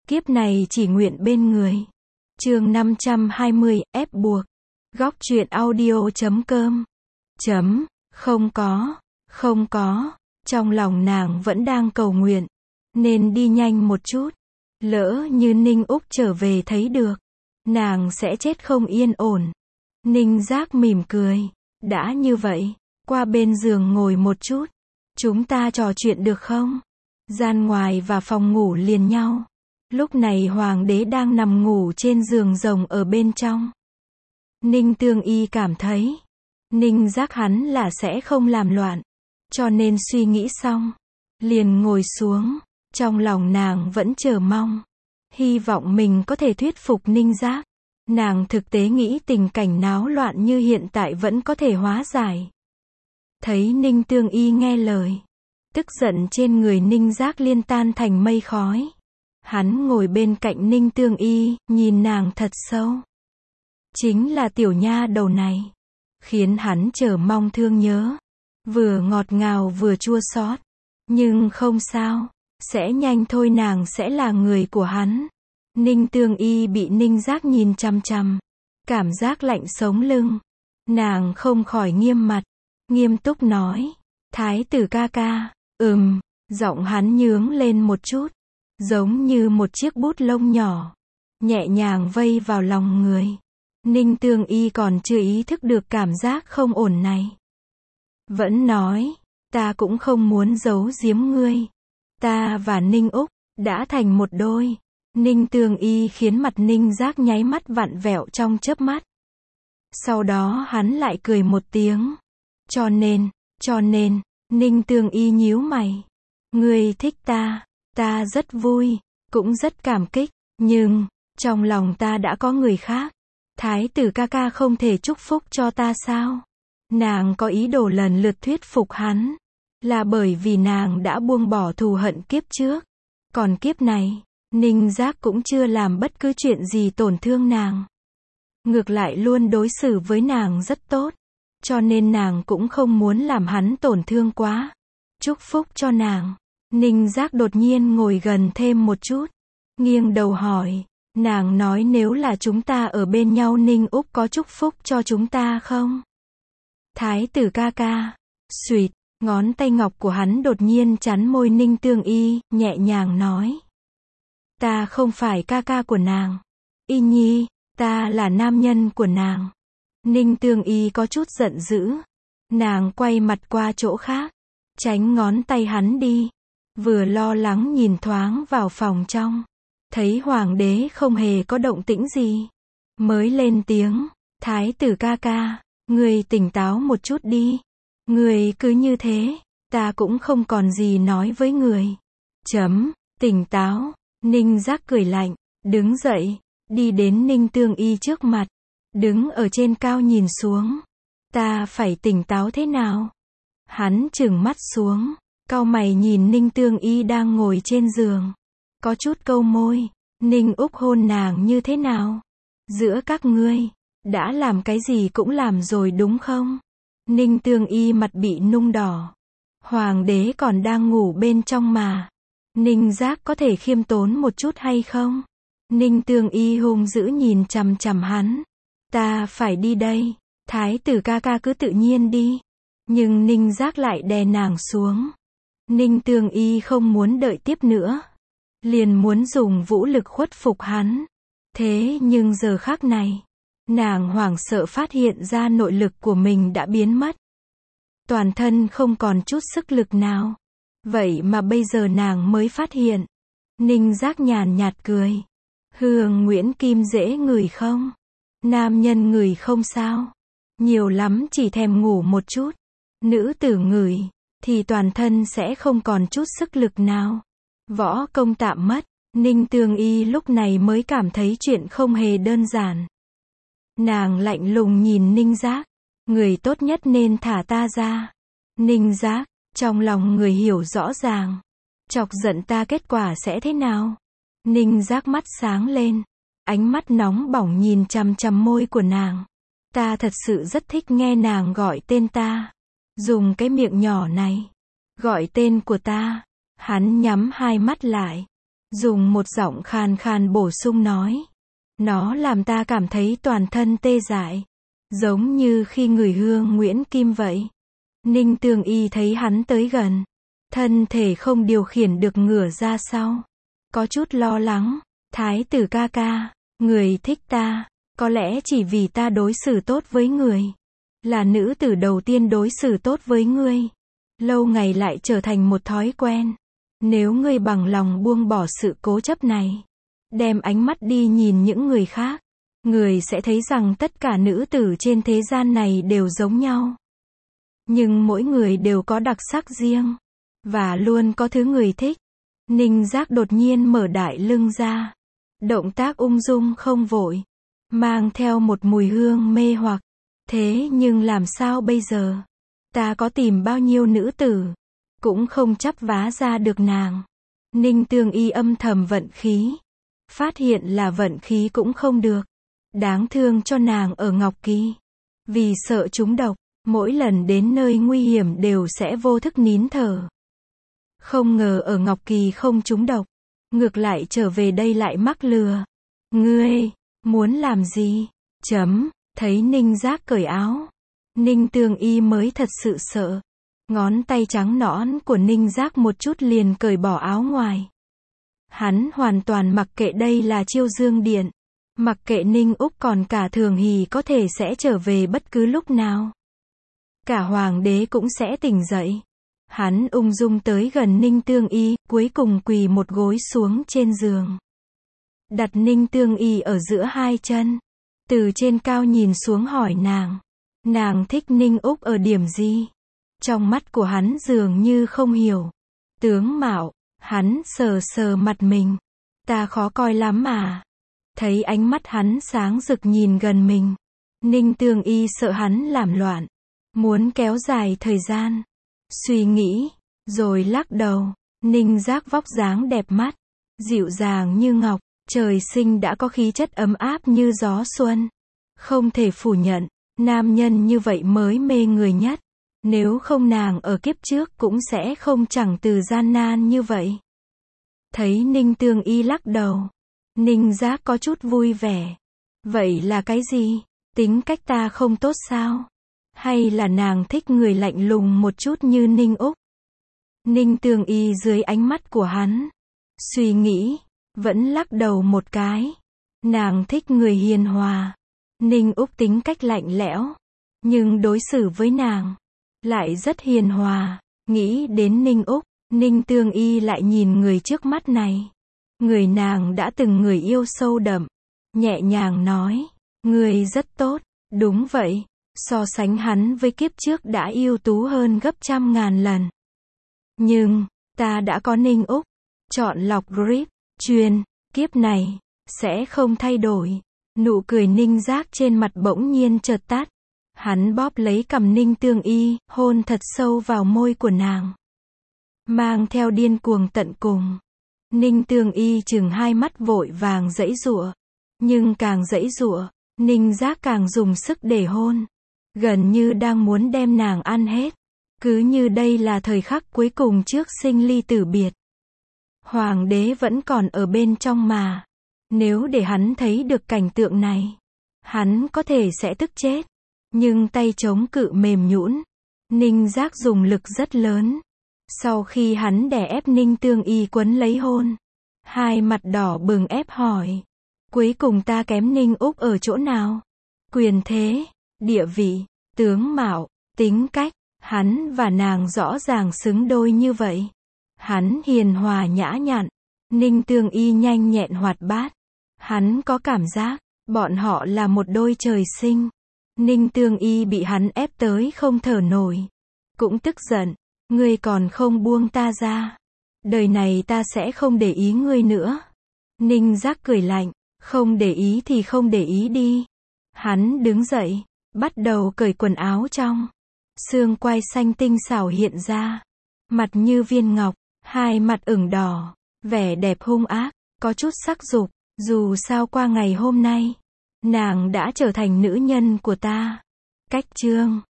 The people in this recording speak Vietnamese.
Kiếp này chỉ nguyện bên người. Chương 520, ép buộc. Góc truyện audio.com. Không có. Trong lòng nàng vẫn đang cầu nguyện. Nên đi nhanh một chút. Lỡ như Ninh Úc trở về thấy được. Nàng sẽ chết không yên ổn. Ninh Giác mỉm cười. Đã như vậy, qua bên giường ngồi một chút. Chúng ta trò chuyện được không? Gian ngoài và phòng ngủ liền nhau. Lúc này hoàng đế đang nằm ngủ trên giường rồng ở bên trong. Ninh Tương Y cảm thấy, Ninh Giác hắn là sẽ không làm loạn. Cho nên suy nghĩ xong, liền ngồi xuống. Trong lòng nàng vẫn chờ mong. Hy vọng mình có thể thuyết phục Ninh Giác. Nàng thực tế nghĩ tình cảnh náo loạn như hiện tại vẫn có thể hóa giải. Thấy Ninh Tương Y nghe lời. Tức giận trên người Ninh Giác liên tan thành mây khói. Hắn ngồi bên cạnh Ninh Tương Y, nhìn nàng thật sâu. Chính là tiểu nha đầu này. Khiến hắn chờ mong thương nhớ. Vừa ngọt ngào vừa chua xót. Nhưng không sao. Sẽ nhanh thôi, nàng sẽ là người của hắn. Ninh Tương Y bị Ninh Giác nhìn chằm chằm. Cảm giác lạnh sống lưng. Nàng không khỏi nghiêm mặt. Nghiêm túc nói. Thái tử ca ca. Giọng hắn nhướng lên một chút. Giống như một chiếc bút lông nhỏ. Nhẹ nhàng vây vào lòng người. Ninh Tương Y còn chưa ý thức được cảm giác không ổn này. Vẫn nói. Ta cũng không muốn giấu giếm ngươi. Ta và Ninh Úc đã thành một đôi. Ninh Tương Y khiến mặt Ninh Giác nháy mắt vặn vẹo trong chớp mắt. Sau đó hắn lại cười một tiếng. Cho nên, Ninh Tương Y nhíu mày. Ngươi thích ta, ta rất vui, cũng rất cảm kích, nhưng, trong lòng ta đã có người khác. Thái tử ca ca không thể chúc phúc cho ta sao? Nàng có ý đồ lần lượt thuyết phục hắn. Là bởi vì nàng đã buông bỏ thù hận kiếp trước. Còn kiếp này, Ninh Giác cũng chưa làm bất cứ chuyện gì tổn thương nàng. Ngược lại luôn đối xử với nàng rất tốt. Cho nên nàng cũng không muốn làm hắn tổn thương quá. Chúc phúc cho nàng. Ninh Giác đột nhiên ngồi gần thêm một chút. Nghiêng đầu hỏi. Nàng nói nếu là chúng ta ở bên nhau Ninh Úc có chúc phúc cho chúng ta không? Thái tử ca ca. Xuyệt. Ngón tay ngọc của hắn đột nhiên chắn môi Ninh Tương Y, nhẹ nhàng nói. Ta không phải ca ca của nàng. Y Nhi, ta là nam nhân của nàng. Ninh Tương Y có chút giận dữ. Nàng quay mặt qua chỗ khác. Tránh ngón tay hắn đi. Vừa lo lắng nhìn thoáng vào phòng trong. Thấy hoàng đế không hề có động tĩnh gì. Mới lên tiếng. Thái tử ca ca, ngươi tỉnh táo một chút đi. Người cứ như thế, ta cũng không còn gì nói với người. Tỉnh táo. Ninh Giác cười lạnh, đứng dậy, đi đến Ninh Tương Y trước mặt. Đứng ở trên cao nhìn xuống. Ta phải tỉnh táo thế nào? Hắn trừng mắt xuống, cau mày nhìn Ninh Tương Y đang ngồi trên giường. Có chút câu môi, Ninh Úc hôn nàng như thế nào? Giữa các ngươi, đã làm cái gì cũng làm rồi đúng không? Ninh Tương Y mặt bị nung đỏ. Hoàng đế còn đang ngủ bên trong mà. Ninh Giác có thể khiêm tốn một chút hay không? Ninh Tương Y hung dữ nhìn chằm chằm hắn. Ta phải đi đây. Thái tử ca ca cứ tự nhiên đi. Nhưng Ninh Giác lại đè nàng xuống. Ninh Tương Y không muốn đợi tiếp nữa. Liền muốn dùng vũ lực khuất phục hắn. Thế nhưng giờ khắc này. Nàng hoảng sợ phát hiện ra nội lực của mình đã biến mất. Toàn thân không còn chút sức lực nào. Vậy mà bây giờ nàng mới phát hiện. Ninh Giác nhàn nhạt cười. Hương Nguyễn Kim dễ ngửi không? Nam nhân ngửi không sao? Nhiều lắm chỉ thèm ngủ một chút. Nữ tử ngửi, thì toàn thân sẽ không còn chút sức lực nào. Võ công tạm mất. Ninh Tương Y lúc này mới cảm thấy chuyện không hề đơn giản. Nàng lạnh lùng nhìn Ninh Giác. Người tốt nhất nên thả ta ra. Ninh Giác, trong lòng người hiểu rõ ràng. Chọc giận ta kết quả sẽ thế nào? Ninh Giác mắt sáng lên. Ánh mắt nóng bỏng nhìn chằm chằm môi của nàng. Ta thật sự rất thích nghe nàng gọi tên ta. Dùng cái miệng nhỏ này. Gọi tên của ta. Hắn nhắm hai mắt lại. dùng một giọng khàn khàn bổ sung nói. Nó làm ta cảm thấy toàn thân tê dại, giống như khi ngửi hương Nguyễn Kim vậy. Ninh Tương Y thấy hắn tới gần, thân thể không điều khiển được ngửa ra sau, có chút lo lắng. Thái tử ca ca, người thích ta, có lẽ chỉ vì ta đối xử tốt với người, là nữ tử đầu tiên đối xử tốt với ngươi, lâu ngày lại trở thành một thói quen. Nếu ngươi bằng lòng buông bỏ sự cố chấp này, đem ánh mắt đi nhìn những người khác, người sẽ thấy rằng tất cả nữ tử trên thế gian này đều giống nhau. Nhưng mỗi người đều có đặc sắc riêng, và luôn có thứ người thích. Ninh Giác đột nhiên mở đại lưng ra, động tác ung dung không vội, mang theo một mùi hương mê hoặc. Thế nhưng làm sao bây giờ? Ta có tìm bao nhiêu nữ tử, cũng không chắp vá ra được nàng. Ninh Tương Y âm thầm vận khí, phát hiện là vận khí cũng không được. Đáng thương cho nàng ở Ngọc Kỳ, vì sợ trúng độc, mỗi lần đến nơi nguy hiểm đều sẽ vô thức nín thở. Không ngờ ở Ngọc Kỳ không trúng độc, ngược lại trở về đây lại mắc lừa. Ngươi, muốn làm gì? Thấy Ninh Giác cởi áo, Ninh Tương Y mới thật sự sợ. Ngón tay trắng nõn của Ninh Giác một chút liền cởi bỏ áo ngoài. Hắn hoàn toàn mặc kệ đây là Chiêu Dương Điện, mặc kệ Ninh Úc còn cả Thường Hỷ có thể sẽ trở về bất cứ lúc nào. Cả hoàng đế cũng sẽ tỉnh dậy. Hắn ung dung tới gần Ninh Tương Y, cuối cùng quỳ một gối xuống trên giường. Đặt Ninh Tương Y ở giữa hai chân, từ trên cao nhìn xuống hỏi nàng thích Ninh Úc ở điểm gì? Trong mắt của hắn dường như không hiểu. Tướng mạo, hắn sờ sờ mặt mình. Ta khó coi lắm à? Thấy ánh mắt hắn sáng rực nhìn gần mình, Ninh Tương Y sợ hắn làm loạn, muốn kéo dài thời gian. Suy nghĩ, rồi lắc đầu. Ninh Giác vóc dáng đẹp mắt, dịu dàng như ngọc, trời sinh đã có khí chất ấm áp như gió xuân. Không thể phủ nhận, nam nhân như vậy mới mê người nhất. Nếu không nàng ở kiếp trước cũng sẽ không chẳng từ gian nan như vậy. Thấy Ninh Tương Y lắc đầu, Ninh Giác có chút vui vẻ. Vậy là cái gì? Tính cách ta không tốt sao? Hay là nàng thích người lạnh lùng một chút như Ninh Úc? Ninh Tương Y dưới ánh mắt của hắn, suy nghĩ, vẫn lắc đầu một cái. Nàng thích người hiền hòa. Ninh Úc tính cách lạnh lẽo, nhưng đối xử với nàng lại rất hiền hòa. Nghĩ đến Ninh Úc, Ninh Tương Y lại nhìn người trước mắt này. Người nàng đã từng người yêu sâu đậm, nhẹ nhàng nói, người rất tốt. Đúng vậy, so sánh hắn với kiếp trước đã ưu tú hơn gấp trăm ngàn lần. Nhưng, ta đã có Ninh Úc, chọn lọc grip, truyền, kiếp này, sẽ không thay đổi. Nụ cười Ninh Giác trên mặt bỗng nhiên chợt tắt. Hắn bóp lấy cằm Ninh Tương Y, hôn thật sâu vào môi của nàng, mang theo điên cuồng tận cùng. Ninh Tương Y chừng hai mắt vội vàng giãy giụa, nhưng càng giãy giụa, Ninh Giác càng dùng sức để hôn, gần như đang muốn đem nàng ăn hết. Cứ như đây là thời khắc cuối cùng trước sinh ly tử biệt. Hoàng đế vẫn còn ở bên trong mà. Nếu để hắn thấy được cảnh tượng này, hắn có thể sẽ tức chết. Nhưng tay chống cự mềm nhũn. Ninh Giác dùng lực rất lớn. Sau khi hắn đè ép Ninh Tương Y quấn lấy hôn, hai mặt đỏ bừng ép hỏi, cuối cùng ta kém Ninh Úc ở chỗ nào? Quyền thế, địa vị, tướng mạo, tính cách, hắn và nàng rõ ràng xứng đôi như vậy. Hắn hiền hòa nhã nhặn, Ninh Tương Y nhanh nhẹn hoạt bát. Hắn có cảm giác, bọn họ là một đôi trời sinh. Ninh Tương Y bị hắn ép tới không thở nổi, cũng tức giận, ngươi còn không buông ta ra, đời này ta sẽ không để ý ngươi nữa. Ninh Giác cười lạnh, không để ý thì không để ý đi. Hắn đứng dậy, bắt đầu cởi quần áo trong. Xương quai xanh tinh xảo hiện ra, mặt như viên ngọc, hai mặt ửng đỏ, vẻ đẹp hung ác, có chút sắc dục. Dù sao qua ngày hôm nay, nàng đã trở thành nữ nhân của ta. Cách chương